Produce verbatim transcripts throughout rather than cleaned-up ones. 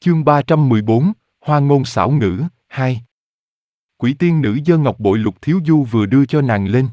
Chương ba trăm mười bốn, Hoa ngôn xảo ngữ, hai. Quỷ tiên nữ giơ ngọc bội Lục Thiếu Du vừa đưa cho nàng lên.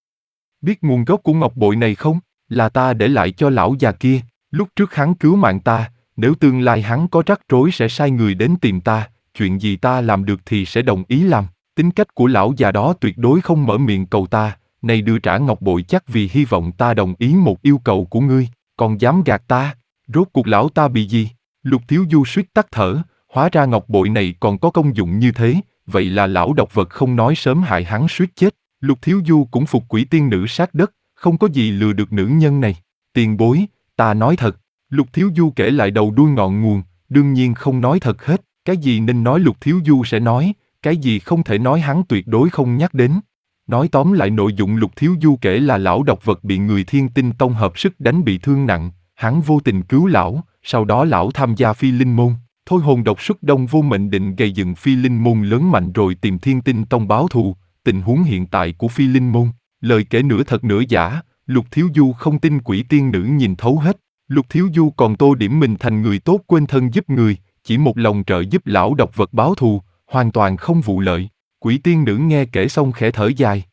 Biết nguồn gốc của ngọc bội này không? Là ta để lại cho lão già kia, lúc trước hắn cứu mạng ta, nếu tương lai hắn có rắc rối sẽ sai người đến tìm ta, chuyện gì ta làm được thì sẽ đồng ý làm. Tính cách của lão già đó tuyệt đối không mở miệng cầu ta, này đưa trả ngọc bội chắc vì hy vọng ta đồng ý một yêu cầu của ngươi, còn dám gạt ta, rốt cuộc lão ta bị gì? Lục Thiếu Du suýt tắt thở, hóa ra ngọc bội này còn có công dụng như thế, vậy là lão độc vật không nói sớm hại hắn suýt chết. Lục Thiếu Du cũng phục quỷ tiên nữ sát đất, không có gì lừa được nữ nhân này. Tiền bối, ta nói thật. Lục Thiếu Du kể lại đầu đuôi ngọn nguồn, đương nhiên không nói thật hết, cái gì nên nói Lục Thiếu Du sẽ nói, cái gì không thể nói hắn tuyệt đối không nhắc đến. Nói tóm lại nội dụng Lục Thiếu Du kể là lão độc vật bị người Thiên Tinh Tông hợp sức đánh bị thương nặng, hắn vô tình cứu lão, sau đó lão tham gia phi linh môn, thôi hồn độc xuất đông vô mệnh định gây dựng phi linh môn lớn mạnh rồi tìm Thiên Tinh Tông báo thù. Tình huống hiện tại của phi linh môn, lời kể nửa thật nửa giả, Lục Thiếu Du không tin quỷ tiên nữ nhìn thấu hết. Lục Thiếu Du còn tô điểm mình thành người tốt quên thân giúp người, chỉ một lòng trợ giúp lão độc vật báo thù, hoàn toàn không vụ lợi. Quỷ tiên nữ nghe kể xong khẽ thở dài.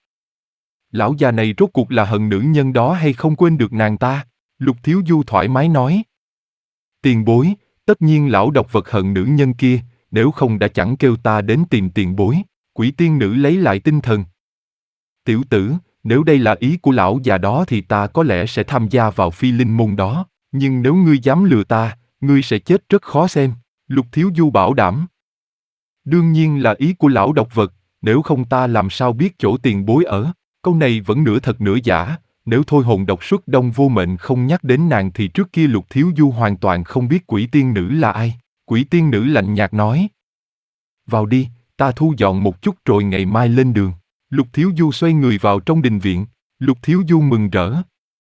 Lão già này rốt cuộc là hận nữ nhân đó hay không quên được nàng ta? Lục Thiếu Du thoải mái nói. Tiền bối, tất nhiên lão độc vật hận nữ nhân kia, nếu không đã chẳng kêu ta đến tìm tiền bối. Quỷ tiên nữ lấy lại tinh thần. Tiểu tử, nếu đây là ý của lão già đó thì ta có lẽ sẽ tham gia vào phi linh môn đó, nhưng nếu ngươi dám lừa ta, ngươi sẽ chết rất khó xem. Lục Thiếu Du bảo đảm. Đương nhiên là ý của lão độc vật, nếu không ta làm sao biết chỗ tiền bối ở. Câu này vẫn nửa thật nửa giả, nếu thôi hồn độc xuất đông vô mệnh không nhắc đến nàng thì trước kia Lục Thiếu Du hoàn toàn không biết quỷ tiên nữ là ai. Quỷ tiên nữ lạnh nhạt nói. Vào đi, ta thu dọn một chút rồi ngày mai lên đường. Lục Thiếu Du xoay người vào trong đình viện, Lục Thiếu Du mừng rỡ.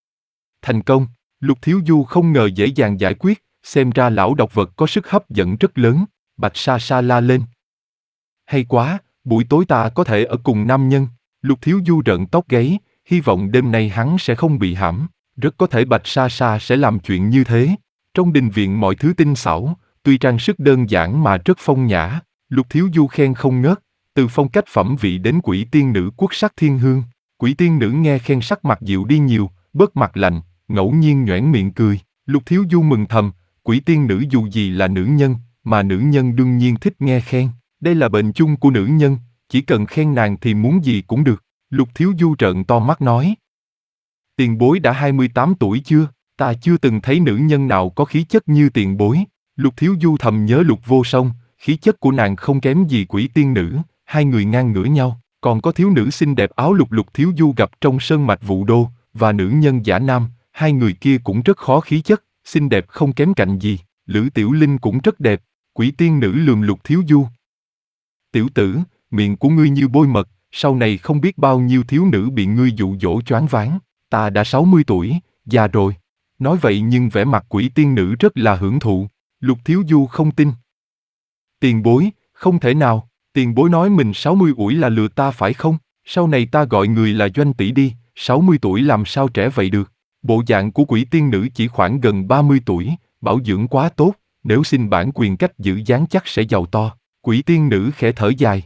Thành công, Lục Thiếu Du không ngờ dễ dàng giải quyết, xem ra lão độc vật có sức hấp dẫn rất lớn. Bạch Sa Sa la lên. Hay quá, buổi tối ta có thể ở cùng nam nhân. Lục Thiếu Du rợn tóc gáy, hy vọng đêm nay hắn sẽ không bị hãm, rất có thể Bạch Sa Sa sẽ làm chuyện như thế. Trong đình viện mọi thứ tinh xảo, tuy trang sức đơn giản mà rất phong nhã. Lục Thiếu Du khen không ngớt, từ phong cách phẩm vị đến quỷ tiên nữ quốc sắc thiên hương. Quỷ tiên nữ nghe khen sắc mặt dịu đi nhiều, bớt mặt lạnh, ngẫu nhiên nhoẻn miệng cười. Lục Thiếu Du mừng thầm, quỷ tiên nữ dù gì là nữ nhân, mà nữ nhân đương nhiên thích nghe khen. Đây là bệnh chung của nữ nhân, chỉ cần khen nàng thì muốn gì cũng được. Lục Thiếu Du trợn to mắt nói. Tiền bối đã hai mươi tám tuổi chưa? Ta chưa từng thấy nữ nhân nào có khí chất như tiền bối. Lục Thiếu Du thầm nhớ Lục Vô Song, khí chất của nàng không kém gì quỷ tiên nữ, hai người ngang ngửa nhau. Còn có thiếu nữ xinh đẹp áo lục Lục Thiếu Du gặp trong sơn mạch Vũ Đô, và nữ nhân giả nam, hai người kia cũng rất khó khí chất, xinh đẹp không kém cạnh gì. Lữ Tiểu Linh cũng rất đẹp. Quỷ tiên nữ lườm Lục Thiếu Du. Tiểu tử, miệng của ngươi như bôi mật, sau này không biết bao nhiêu thiếu nữ bị ngươi dụ dỗ choáng váng. Ta đã sáu mươi tuổi, già rồi. Nói vậy nhưng vẻ mặt quỷ tiên nữ rất là hưởng thụ. Lục Thiếu Du không tin. Tiền bối, không thể nào, tiền bối nói mình sáu mươi tuổi là lừa ta phải không? Sau này ta gọi người là Doanh tỷ đi, sáu mươi tuổi làm sao trẻ vậy được? Bộ dạng của quỷ tiên nữ chỉ khoảng gần ba mươi tuổi, bảo dưỡng quá tốt, nếu xin bản quyền cách giữ dáng chắc sẽ giàu to. Quỷ tiên nữ khẽ thở dài.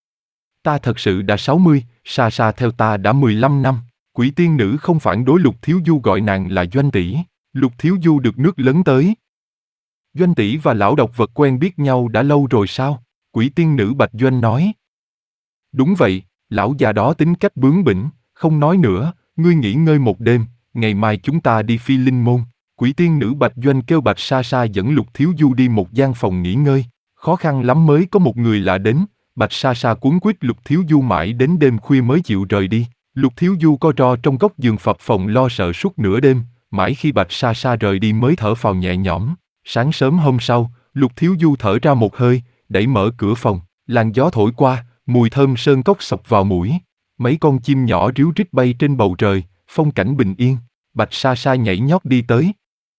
Ta thật sự đã sáu mươi, Sa Sa theo ta đã mười lăm năm. Quỷ tiên nữ không phản đối Lục Thiếu Du gọi nàng là Doanh tỷ. Lục Thiếu Du được nước lớn tới. Doanh tỷ và lão độc vật quen biết nhau đã lâu rồi sao? Quỷ tiên nữ Bạch Doanh nói. Đúng vậy, lão già đó tính cách bướng bỉnh, không nói nữa, ngươi nghỉ ngơi một đêm, ngày mai chúng ta đi phi linh môn. Quỷ tiên nữ Bạch Doanh kêu Bạch Sa Sa dẫn Lục Thiếu Du đi một gian phòng nghỉ ngơi. Khó khăn lắm mới có một người lạ đến, Bạch Sa Sa cuống quýt Lục Thiếu Du mãi đến đêm khuya mới chịu rời đi. Lục Thiếu Du co ro trong góc giường phập phồng lo sợ suốt nửa đêm, mãi khi Bạch Sa Sa rời đi mới thở phào nhẹ nhõm. Sáng sớm hôm sau, Lục Thiếu Du thở ra một hơi, đẩy mở cửa phòng, làn gió thổi qua, mùi thơm sơn cốc xộc vào mũi. Mấy con chim nhỏ ríu rít bay trên bầu trời, phong cảnh bình yên. Bạch Sa Sa nhảy nhót đi tới.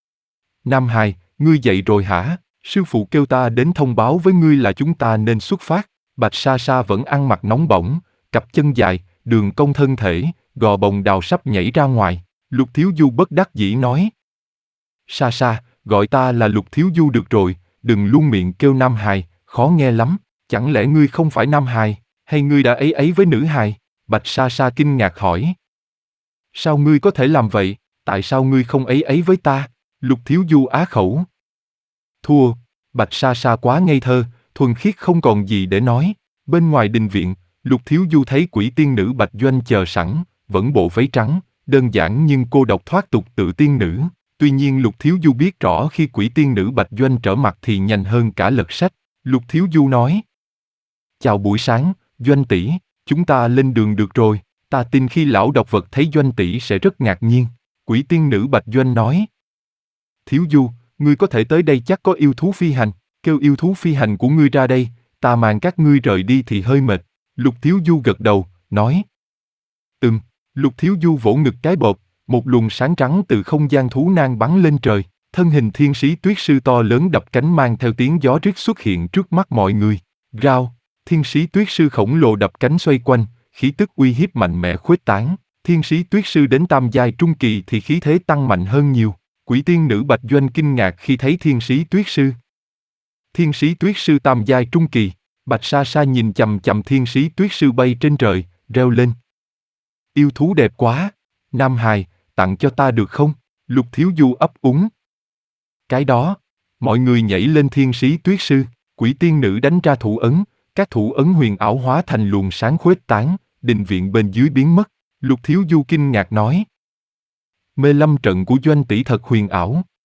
Nam Hài, ngươi dậy rồi hả? Sư phụ kêu ta đến thông báo với ngươi là chúng ta nên xuất phát. Bạch Sa Sa vẫn ăn mặc nóng bỏng, cặp chân dài, đường cong thân thể, gò bồng đào sắp nhảy ra ngoài. Lục Thiếu Du bất đắc dĩ nói. Sa Sa, gọi ta là Lục Thiếu Du được rồi, đừng luôn miệng kêu nam hài, khó nghe lắm, chẳng lẽ ngươi không phải nam hài, hay ngươi đã ấy ấy với nữ hài? Bạch Sa Sa kinh ngạc hỏi. Sao ngươi có thể làm vậy, tại sao ngươi không ấy ấy với ta? Lục Thiếu Du á khẩu. Thua, Bạch Sa Sa quá ngây thơ, thuần khiết không còn gì để nói. Bên ngoài đình viện, Lục Thiếu Du thấy quỷ tiên nữ Bạch Doanh chờ sẵn, vẫn bộ váy trắng, đơn giản nhưng cô độc thoát tục tự tiên nữ. Tuy nhiên Lục Thiếu Du biết rõ khi quỷ tiên nữ Bạch Doanh trở mặt thì nhanh hơn cả lật sách. Lục Thiếu Du nói. Chào buổi sáng, Doanh tỷ, chúng ta lên đường được rồi, ta tin khi lão độc vật thấy Doanh tỷ sẽ rất ngạc nhiên. Quỷ tiên nữ Bạch Doanh nói. Thiếu Du, ngươi có thể tới đây chắc có yêu thú phi hành, kêu yêu thú phi hành của ngươi ra đây, ta mang các ngươi rời đi thì hơi mệt. Lục Thiếu Du gật đầu, nói. Ừm, Lục Thiếu Du vỗ ngực cái bột, một luồng sáng trắng từ không gian thú nang bắn lên trời, thân hình thiên sĩ tuyết sư to lớn đập cánh mang theo tiếng gió rít xuất hiện trước mắt mọi người. Rao, thiên sĩ tuyết sư khổng lồ đập cánh xoay quanh, khí tức uy hiếp mạnh mẽ khuếch tán. Thiên sĩ tuyết sư đến tam giai trung kỳ thì khí thế tăng mạnh hơn nhiều. Quỷ tiên nữ Bạch Doanh kinh ngạc khi thấy thiên sĩ tuyết sư. Thiên sĩ tuyết sư tam giai trung kỳ, Bạch Sa Sa nhìn chằm chằm thiên sĩ tuyết sư bay trên trời, reo lên. Yêu thú đẹp quá, Nam hài, tặng cho ta được không? Lục Thiếu Du ấp úng. Cái đó, mọi người nhảy lên thiên sĩ tuyết sư, quỷ tiên nữ đánh ra thủ ấn, các thủ ấn huyền ảo hóa thành luồng sáng khuếch tán, đình viện bên dưới biến mất. Lục Thiếu Du kinh ngạc nói. Mê lâm trận của Doanh tỷ thật huyền ảo.